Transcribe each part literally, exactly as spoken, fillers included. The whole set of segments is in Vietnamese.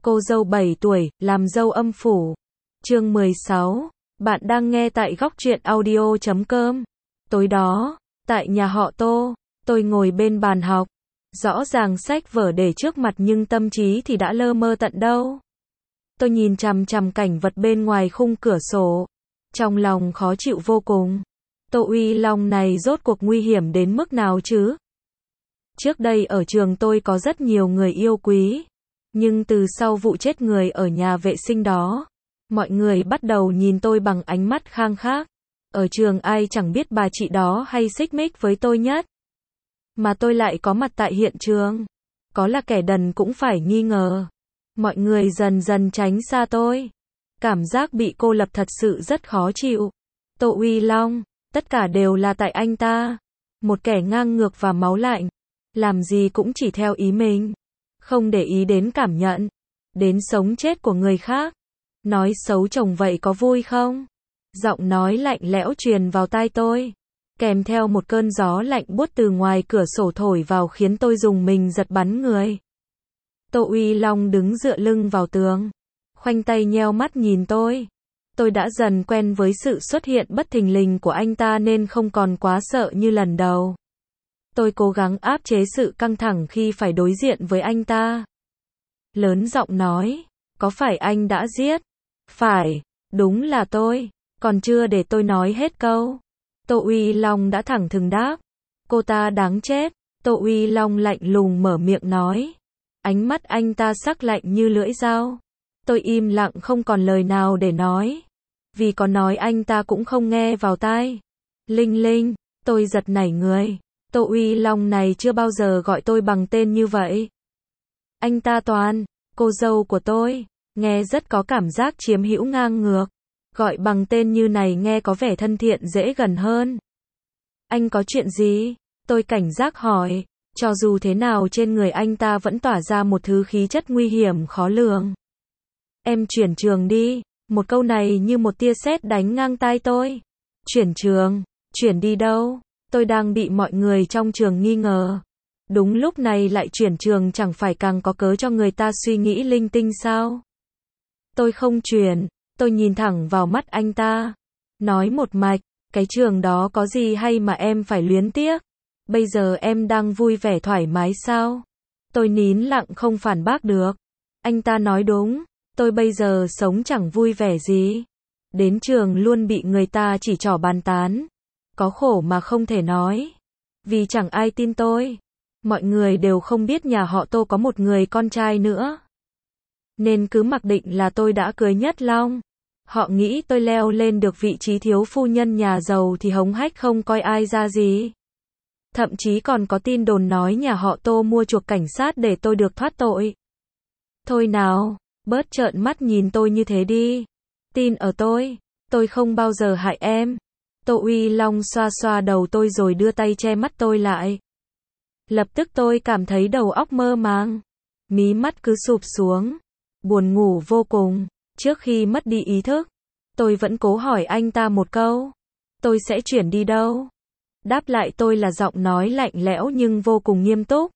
Cô dâu bảy tuổi, làm dâu âm phủ. Chương mười sáu. Bạn đang nghe tại góc truyện audio chấm com. Tối đó, tại nhà họ Tô, tôi ngồi bên bàn học. Rõ ràng sách vở để trước mặt nhưng tâm trí thì đã lơ mơ tận đâu. Tôi nhìn chằm chằm cảnh vật bên ngoài khung cửa sổ. Trong lòng khó chịu vô cùng. Tô Uy Long này rốt cuộc nguy hiểm đến mức nào chứ? Trước đây ở trường tôi có rất nhiều người yêu quý. Nhưng từ sau vụ chết người ở nhà vệ sinh đó, mọi người bắt đầu nhìn tôi bằng ánh mắt khang khác. Ở trường ai chẳng biết bà chị đó hay xích mích với tôi nhất. Mà tôi lại có mặt tại hiện trường. Có là kẻ đần cũng phải nghi ngờ. Mọi người dần dần tránh xa tôi. Cảm giác bị cô lập thật sự rất khó chịu. Tô Uy Long, tất cả đều là tại anh ta. Một kẻ ngang ngược và máu lạnh. Làm gì cũng chỉ theo ý mình. Không để ý đến cảm nhận. Đến sống chết của người khác. Nói xấu chồng vậy có vui không? Giọng nói lạnh lẽo truyền vào tai tôi. Kèm theo một cơn gió lạnh buốt từ ngoài cửa sổ thổi vào khiến tôi rùng mình giật bắn người. Tô Uy Long đứng dựa lưng vào tường. Khoanh tay nheo mắt nhìn tôi. Tôi đã dần quen với sự xuất hiện bất thình lình của anh ta nên không còn quá sợ như lần đầu. Tôi cố gắng áp chế sự căng thẳng khi phải đối diện với anh ta. Lớn giọng nói, có phải anh đã giết? Phải, đúng là tôi. Còn chưa để tôi nói hết câu. Tô Uy Long đã thẳng thừng đáp. Cô ta đáng chết. Tô Uy Long lạnh lùng mở miệng nói. Ánh mắt anh ta sắc lạnh như lưỡi dao. Tôi im lặng không còn lời nào để nói. Vì có nói anh ta cũng không nghe vào tai. Linh Linh, tôi giật nảy người. Tô Uy Long này chưa bao giờ gọi tôi bằng tên như vậy. Anh ta toàn, cô dâu của tôi, nghe rất có cảm giác chiếm hữu ngang ngược. Gọi bằng tên như này nghe có vẻ thân thiện dễ gần hơn. Anh có chuyện gì? Tôi cảnh giác hỏi, cho dù thế nào trên người anh ta vẫn tỏa ra một thứ khí chất nguy hiểm khó lường. Em chuyển trường đi, một câu này như một tia sét đánh ngang tai tôi. Chuyển trường? Chuyển đi đâu? Tôi đang bị mọi người trong trường nghi ngờ. Đúng lúc này lại chuyển trường chẳng phải càng có cớ cho người ta suy nghĩ linh tinh sao? Tôi không chuyển, tôi nhìn thẳng vào mắt anh ta. Nói một mạch, cái trường đó có gì hay mà em phải luyến tiếc? Bây giờ em đang vui vẻ thoải mái sao? Tôi nín lặng không phản bác được. Anh ta nói đúng, tôi bây giờ sống chẳng vui vẻ gì. Đến trường luôn bị người ta chỉ trỏ bàn tán. Có khổ mà không thể nói. Vì chẳng ai tin tôi. Mọi người đều không biết nhà họ Tô có một người con trai nữa. Nên cứ mặc định là tôi đã cưới Nhất Long. Họ nghĩ tôi leo lên được vị trí thiếu phu nhân nhà giàu thì hống hách không coi ai ra gì. Thậm chí còn có tin đồn nói nhà họ Tô mua chuộc cảnh sát để tôi được thoát tội. Thôi nào, bớt trợn mắt nhìn tôi như thế đi. Tin ở tôi, tôi không bao giờ hại em. Tô Uy Long xoa xoa đầu tôi rồi đưa tay che mắt tôi lại. Lập tức tôi cảm thấy đầu óc mơ màng. Mí mắt cứ sụp xuống. Buồn ngủ vô cùng. Trước khi mất đi ý thức, tôi vẫn cố hỏi anh ta một câu. Tôi sẽ chuyển đi đâu? Đáp lại tôi là giọng nói lạnh lẽo nhưng vô cùng nghiêm túc.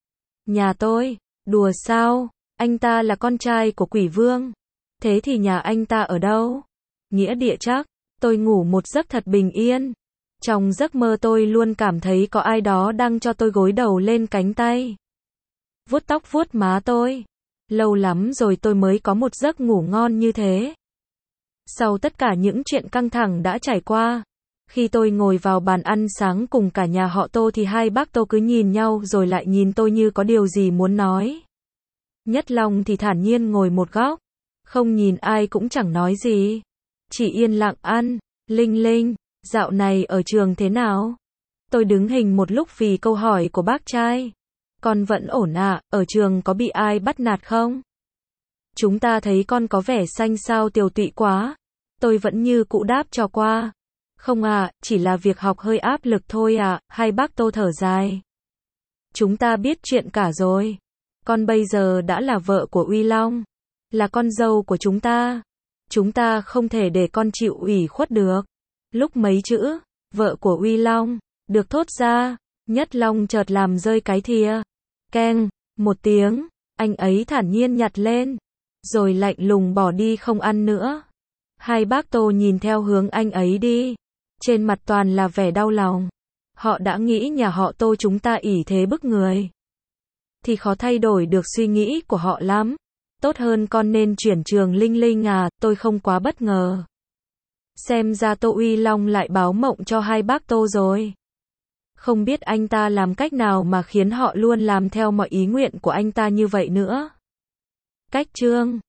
Nhà tôi? Đùa sao? Anh ta là con trai của Quỷ Vương. Thế thì nhà anh ta ở đâu? Nghĩa địa chắc. Tôi ngủ một giấc thật bình yên. Trong giấc mơ tôi luôn cảm thấy có ai đó đang cho tôi gối đầu lên cánh tay. Vuốt tóc vuốt má tôi. Lâu lắm rồi tôi mới có một giấc ngủ ngon như thế. Sau tất cả những chuyện căng thẳng đã trải qua, khi tôi ngồi vào bàn ăn sáng cùng cả nhà họ Tô thì hai bác Tô cứ nhìn nhau rồi lại nhìn tôi như có điều gì muốn nói. Nhất Long thì thản nhiên ngồi một góc, không nhìn ai cũng chẳng nói gì. Chỉ yên lặng ăn. Linh Linh, dạo này ở trường thế nào? Tôi đứng hình một lúc vì câu hỏi của bác trai. Con vẫn ổn ạ, à, ở trường có bị ai bắt nạt không? Chúng ta thấy con có vẻ xanh xao tiều tụy quá. Tôi vẫn như cũ đáp cho qua. Không ạ, à, chỉ là việc học hơi áp lực thôi ạ, à, hai bác Tô thở dài. Chúng ta biết chuyện cả rồi. Con bây giờ đã là vợ của Uy Long. Là con dâu của chúng ta. Chúng ta không thể để con chịu ủy khuất được. Lúc mấy chữ, vợ của Uy Long, được thốt ra, Nhất Long chợt làm rơi cái thìa. Keng, một tiếng, anh ấy thản nhiên nhặt lên. rồi lạnh lùng bỏ đi không ăn nữa. Hai bác Tô nhìn theo hướng anh ấy đi, trên mặt toàn là vẻ đau lòng. Họ đã nghĩ nhà họ Tô chúng ta ỷ thế bức người, thì khó thay đổi được suy nghĩ của họ lắm. Tốt hơn con nên chuyển trường Linh Linh à, tôi không quá bất ngờ. Xem ra Tô Uy Long lại báo mộng cho hai bác Tô rồi. Không biết anh ta làm cách nào mà khiến họ luôn làm theo mọi ý nguyện của anh ta như vậy nữa. Cách chương